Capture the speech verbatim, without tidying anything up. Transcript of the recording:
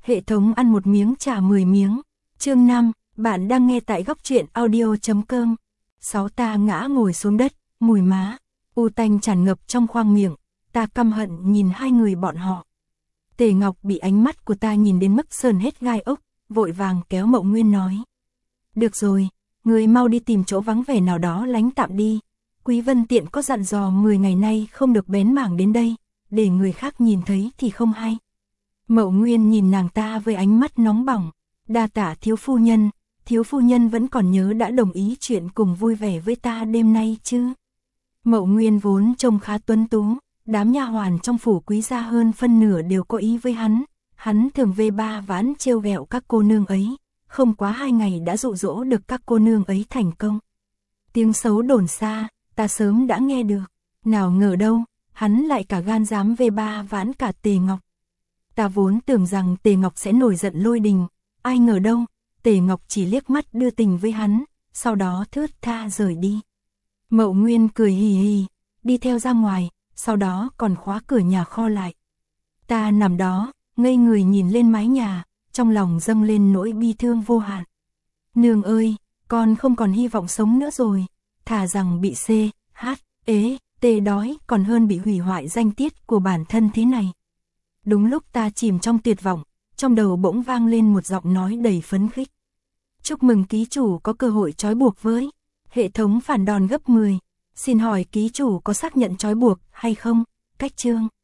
Hệ thống ăn một miếng trả mười miếng. Chương năm, bạn đang nghe tại góc truyện audio chấm com. Sáu ta ngã ngồi xuống đất, mùi má, u tanh tràn ngập trong khoang miệng, ta căm hận nhìn hai người bọn họ. Tề Ngọc bị ánh mắt của ta nhìn đến mức sờn hết gai ốc, vội vàng kéo Mậu Nguyên nói. Được rồi, người mau đi tìm chỗ vắng vẻ nào đó lánh tạm đi. Quý Vân Tiện có dặn dò mười ngày nay không được bén mảng đến đây, để người khác nhìn thấy thì không hay. Mậu Nguyên nhìn nàng ta với ánh mắt nóng bỏng. Đa tạ thiếu phu nhân, thiếu phu nhân vẫn còn nhớ đã đồng ý chuyện cùng vui vẻ với ta đêm nay chứ. Mậu Nguyên vốn trông khá tuấn tú, đám nha hoàn trong phủ quý gia hơn phân nửa đều có ý với hắn. Hắn thường về ba ván trêu ghẹo các cô nương ấy, không quá hai ngày đã dụ dỗ được các cô nương ấy thành công. Tiếng xấu đồn xa, ta sớm đã nghe được, nào ngờ đâu, hắn lại cả gan dám về ba ván cả Tề Ngọc. Ta vốn tưởng rằng Tề Ngọc sẽ nổi giận lôi đình, ai ngờ đâu, Tề Ngọc chỉ liếc mắt đưa tình với hắn, sau đó thướt tha rời đi. Mậu Nguyên cười hì hì, đi theo ra ngoài, sau đó còn khóa cửa nhà kho lại. Ta nằm đó, ngây người nhìn lên mái nhà, trong lòng dâng lên nỗi bi thương vô hạn. Nương ơi, con không còn hy vọng sống nữa rồi, thà rằng bị C, H, ế, T đói còn hơn bị hủy hoại danh tiết của bản thân thế này. Đúng lúc ta chìm trong tuyệt vọng, trong đầu bỗng vang lên một giọng nói đầy phấn khích. Chúc mừng ký chủ có cơ hội trói buộc với hệ thống phản đòn gấp mười. Xin hỏi ký chủ có xác nhận trói buộc hay không? Cách chương.